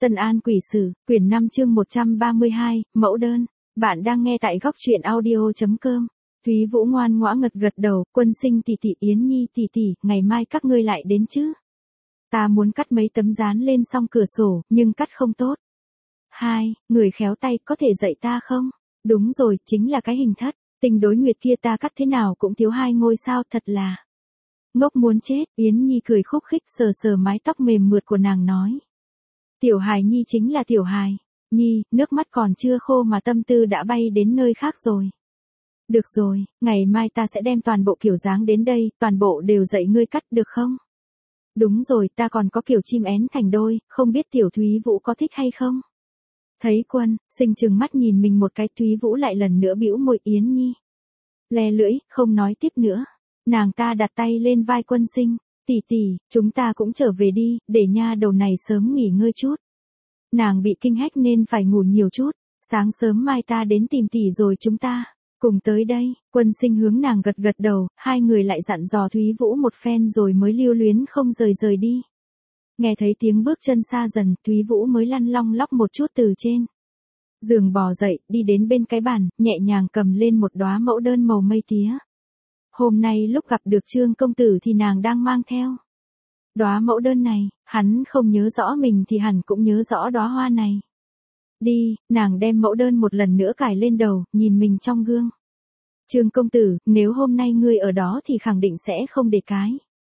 Tân An Quỷ Sử, quyển 5 chương 132, mẫu đơn. Bạn đang nghe tại góc truyện audio.com. Thúy Vũ ngoan ngoãn gật gật đầu, Quân Sinh tỷ tỷ, Yến Nhi tỷ tỷ, ngày mai các ngươi lại đến chứ? Ta muốn cắt mấy tấm dán lên song cửa sổ, nhưng cắt không tốt. Hai, người khéo tay có thể dạy ta không? Đúng rồi, chính là cái hình thất, tình đối nguyệt kia ta cắt thế nào cũng thiếu 2 ngôi sao, thật là ngốc muốn chết. Yến Nhi cười khúc khích sờ sờ mái tóc mềm mượt của nàng nói. Tiểu hài Nhi chính là tiểu hài. Nhi, nước mắt còn chưa khô mà tâm tư đã bay đến nơi khác rồi. Được rồi, ngày mai ta sẽ đem toàn bộ kiểu dáng đến đây, toàn bộ đều dạy ngươi cắt được không? Đúng rồi, ta còn có kiểu chim én thành đôi, không biết tiểu Thúy Vũ có thích hay không? Thấy Quân Sinh trừng mắt nhìn mình một cái, Thúy Vũ lại lần nữa bĩu môi. Yến Nhi le lưỡi, không nói tiếp nữa. Nàng ta đặt tay lên vai Quân Sinh. Tỷ tỷ, chúng ta cũng trở về đi, để nha đầu này sớm nghỉ ngơi chút. Nàng bị kinh hách nên phải ngủ nhiều chút, sáng sớm mai ta đến tìm tỷ rồi chúng ta cùng tới đây. Quân Sinh hướng nàng gật gật đầu, hai người lại dặn dò Thúy Vũ một phen rồi mới lưu luyến không rời đi. Nghe thấy tiếng bước chân xa dần, Thúy Vũ mới lăn long lóc một chút từ trên giường bò dậy, đi đến bên cái bàn, nhẹ nhàng cầm lên một đóa mẫu đơn màu mây tía. Hôm nay lúc gặp được Trương công tử thì nàng đang mang theo đóa mẫu đơn này, hắn không nhớ rõ mình thì hẳn cũng nhớ rõ đóa hoa này. Đi, nàng đem mẫu đơn một lần nữa cài lên đầu, nhìn mình trong gương. Trương công tử, nếu hôm nay ngươi ở đó thì khẳng định sẽ không để cái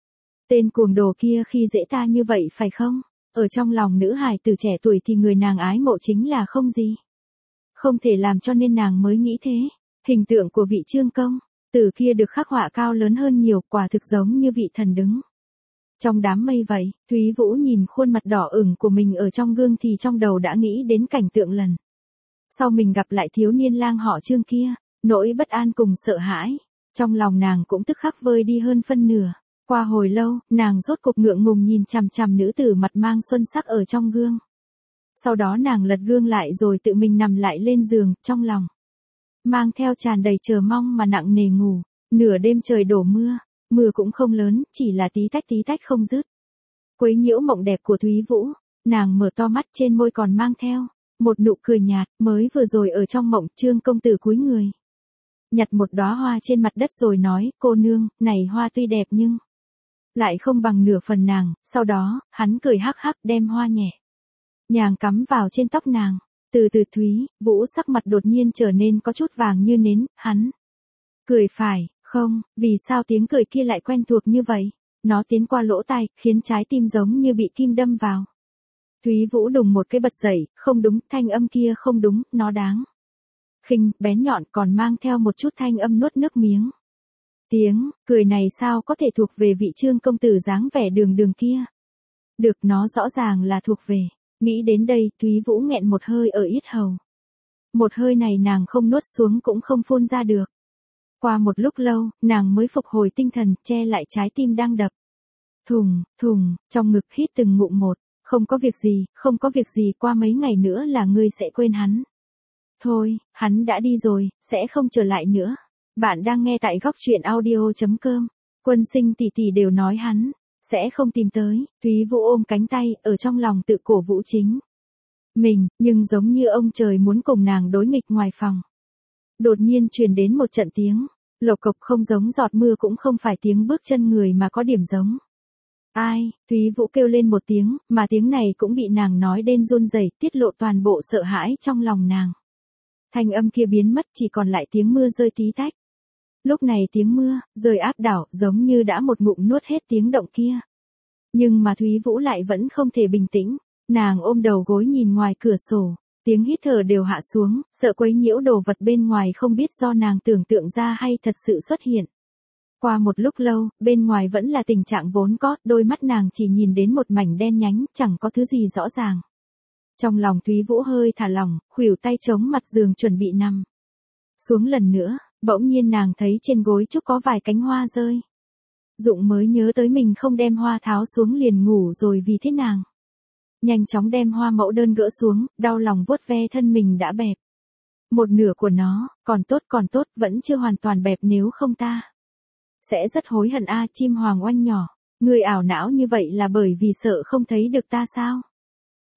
tên cuồng đồ kia khi dễ ta như vậy phải không? Ở trong lòng nữ hài tử trẻ tuổi thì người nàng ái mộ chính là không gì không thể làm, cho nên nàng mới nghĩ thế. Hình tượng của vị Trương công tử kia được khắc họa cao lớn hơn nhiều, quả thực giống như vị thần đứng trong đám mây vậy. Thúy Vũ nhìn khuôn mặt đỏ ửng của mình ở trong gương thì trong đầu đã nghĩ đến cảnh tượng lần sau mình gặp lại thiếu niên lang họ Trương kia, nỗi bất an cùng sợ hãi trong lòng nàng cũng tức khắc vơi đi hơn phân nửa. Qua hồi lâu, nàng rốt cục ngượng ngùng nhìn chằm chằm nữ tử mặt mang xuân sắc ở trong gương. Sau đó nàng lật gương lại rồi tự mình nằm lại lên giường, trong lòng mang theo tràn đầy chờ mong mà nặng nề ngủ. Nửa đêm trời đổ mưa, mưa cũng không lớn, chỉ là tí tách không dứt. Quấy nhiễu mộng đẹp của Thúy Vũ, nàng mở to mắt, trên môi còn mang theo một nụ cười nhạt. Mới vừa rồi ở trong mộng, Trương công tử cúi người nhặt một đóa hoa trên mặt đất rồi nói, cô nương, này hoa tuy đẹp nhưng lại không bằng nửa phần nàng. Sau đó, hắn cười hắc hắc đem hoa nhẹ nhàng cắm vào trên tóc nàng. Từ từ Thúy Vũ sắc mặt đột nhiên trở nên có chút vàng như nến. Hắn cười phải không? Vì sao tiếng cười kia lại quen thuộc như vậy? Nó tiến qua lỗ tai, khiến trái tim giống như bị kim đâm vào. Thúy Vũ đùng một cái bật dậy, không đúng, thanh âm kia không đúng, nó đáng khinh, bén nhọn, còn mang theo một chút thanh âm nuốt nước miếng. Tiếng cười này sao có thể thuộc về vị Trương công tử dáng vẻ đường kia? Được, nó rõ ràng là thuộc về. Nghĩ đến đây, Thúy Vũ nghẹn một hơi ở yết hầu. Một hơi này nàng không nuốt xuống cũng không phun ra được. Qua một lúc lâu, nàng mới phục hồi tinh thần, che lại trái tim đang đập thùng thùng trong ngực, hít từng ngụm một. Không có việc gì, qua mấy ngày nữa là ngươi sẽ quên hắn. Thôi, hắn đã đi rồi, sẽ không trở lại nữa. Bạn đang nghe tại góc truyện audio.com. Quân Sinh tỷ tỷ đều nói hắn sẽ không tìm tới. Thúy Vũ ôm cánh tay, ở trong lòng tự cổ vũ chính mình, nhưng giống như ông trời muốn cùng nàng đối nghịch. Ngoài phòng đột nhiên truyền đến một trận tiếng lộc cộc, không giống giọt mưa cũng không phải tiếng bước chân người mà có điểm giống ai. Thúy Vũ kêu lên một tiếng, mà tiếng này cũng bị nàng nói đến run rẩy, tiết lộ toàn bộ sợ hãi trong lòng nàng. Thanh âm kia biến mất, chỉ còn lại tiếng mưa rơi tí tách. Lúc này tiếng mưa rơi áp đảo, giống như đã một ngụm nuốt hết tiếng động kia. Nhưng mà Thúy Vũ lại vẫn không thể bình tĩnh. Nàng ôm đầu gối nhìn ngoài cửa sổ, tiếng hít thở đều hạ xuống, sợ quấy nhiễu đồ vật bên ngoài không biết do nàng tưởng tượng ra hay thật sự xuất hiện. Qua một lúc lâu, bên ngoài vẫn là tình trạng vốn có, đôi mắt nàng chỉ nhìn đến một mảnh đen nhánh, chẳng có thứ gì rõ ràng. Trong lòng Thúy Vũ hơi thả lỏng, khuỷu tay chống mặt giường chuẩn bị nằm xuống lần nữa. Bỗng nhiên nàng thấy trên gối trúc có vài cánh hoa rơi rụng, mới nhớ tới mình không đem hoa tháo xuống liền ngủ rồi, vì thế nàng nhanh chóng đem hoa mẫu đơn gỡ xuống, đau lòng vuốt ve thân mình đã bẹp một nửa của nó. Còn tốt, vẫn chưa hoàn toàn bẹp, nếu không ta sẽ rất hối hận a. Chim hoàng oanh nhỏ, người ảo não như vậy là bởi vì sợ không thấy được ta sao?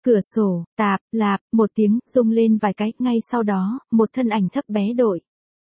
Cửa sổ, tạp, lạp, một tiếng, rung lên vài cái, ngay sau đó, một thân ảnh thấp bé đội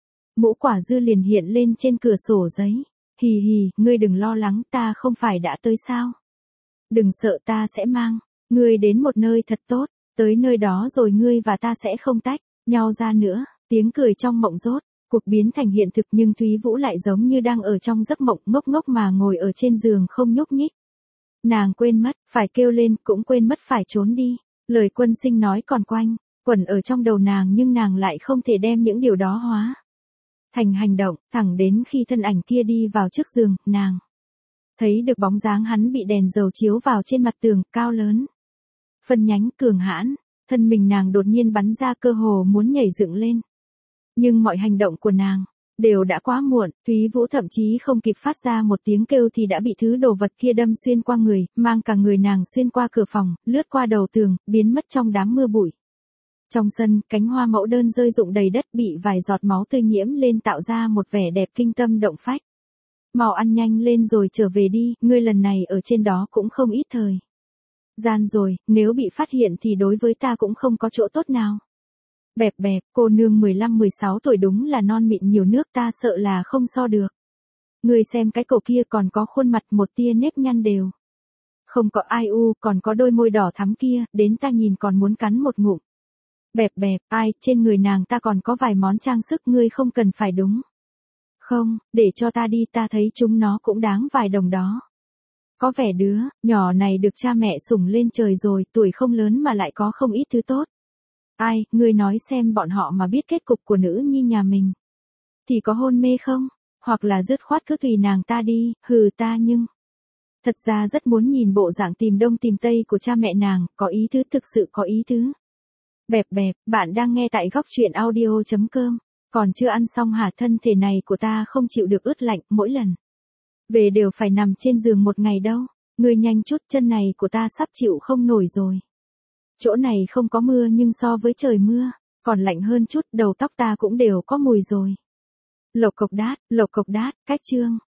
mũ quả dưa liền hiện lên trên cửa sổ giấy. Hì hì, ngươi đừng lo lắng, ta không phải đã tới sao? Đừng sợ, ta sẽ mang ngươi đến một nơi thật tốt, tới nơi đó rồi ngươi và ta sẽ không tách nhau ra nữa. Tiếng cười trong mộng rốt cuộc biến thành hiện thực, nhưng Thúy Vũ lại giống như đang ở trong giấc mộng, ngốc ngốc mà ngồi ở trên giường không nhúc nhích. Nàng quên mất phải kêu lên, cũng quên mất phải trốn đi. Lời Quân Sinh nói còn quanh quẩn ở trong đầu nàng, nhưng nàng lại không thể đem những điều đó hóa thành hành động, thẳng đến khi thân ảnh kia đi vào trước giường, nàng thấy được bóng dáng hắn bị đèn dầu chiếu vào trên mặt tường, cao lớn, phân nhánh, cường hãn. Thân mình nàng đột nhiên bắn ra, cơ hồ muốn nhảy dựng lên. Nhưng mọi hành động của nàng đều đã quá muộn, Thúy Vũ thậm chí không kịp phát ra một tiếng kêu thì đã bị thứ đồ vật kia đâm xuyên qua người, mang cả người nàng xuyên qua cửa phòng, lướt qua đầu tường, biến mất trong đám mưa bụi. Trong sân, cánh hoa mẫu đơn rơi rụng đầy đất, bị vài giọt máu tươi nhiễm lên tạo ra một vẻ đẹp kinh tâm động phách. Mau ăn nhanh lên rồi trở về đi, ngươi lần này ở trên đó cũng không ít thời gian rồi, nếu bị phát hiện thì đối với ta cũng không có chỗ tốt nào. Bẹp bẹp, cô nương 15-16 tuổi đúng là non mịn nhiều nước, ta sợ là không so được. Ngươi xem cái cổ kia còn có khuôn mặt một tia nếp nhăn đều không có, ai u, còn có đôi môi đỏ thắm kia, đến ta nhìn còn muốn cắn một ngụm. Bẹp bẹp, ai, trên người nàng ta còn có vài món trang sức, ngươi không cần phải đúng không, để cho ta đi, ta thấy chúng nó cũng đáng vài đồng đó. Có vẻ đứa nhỏ này được cha mẹ sủng lên trời rồi, tuổi không lớn mà lại có không ít thứ tốt. Ai, ngươi nói xem, bọn họ mà biết kết cục của nữ nhi nhà mình thì có hôn mê không? Hoặc là dứt khoát cứ tùy nàng ta đi, hừ, ta nhưng thật ra rất muốn nhìn bộ dạng tìm đông tìm tây của cha mẹ nàng, có ý tứ, thực sự có ý tứ. Bẹp bẹp, bạn đang nghe tại góc truyện audio.com. Còn chưa ăn xong hả? Thân thể này của ta không chịu được ướt lạnh, mỗi lần về đều phải nằm trên giường một ngày đâu. Ngươi nhanh chút, chân này của ta sắp chịu không nổi rồi. Chỗ này không có mưa nhưng so với trời mưa còn lạnh hơn chút, đầu tóc ta cũng đều có mùi rồi. Lộc cộc đát, cách chương.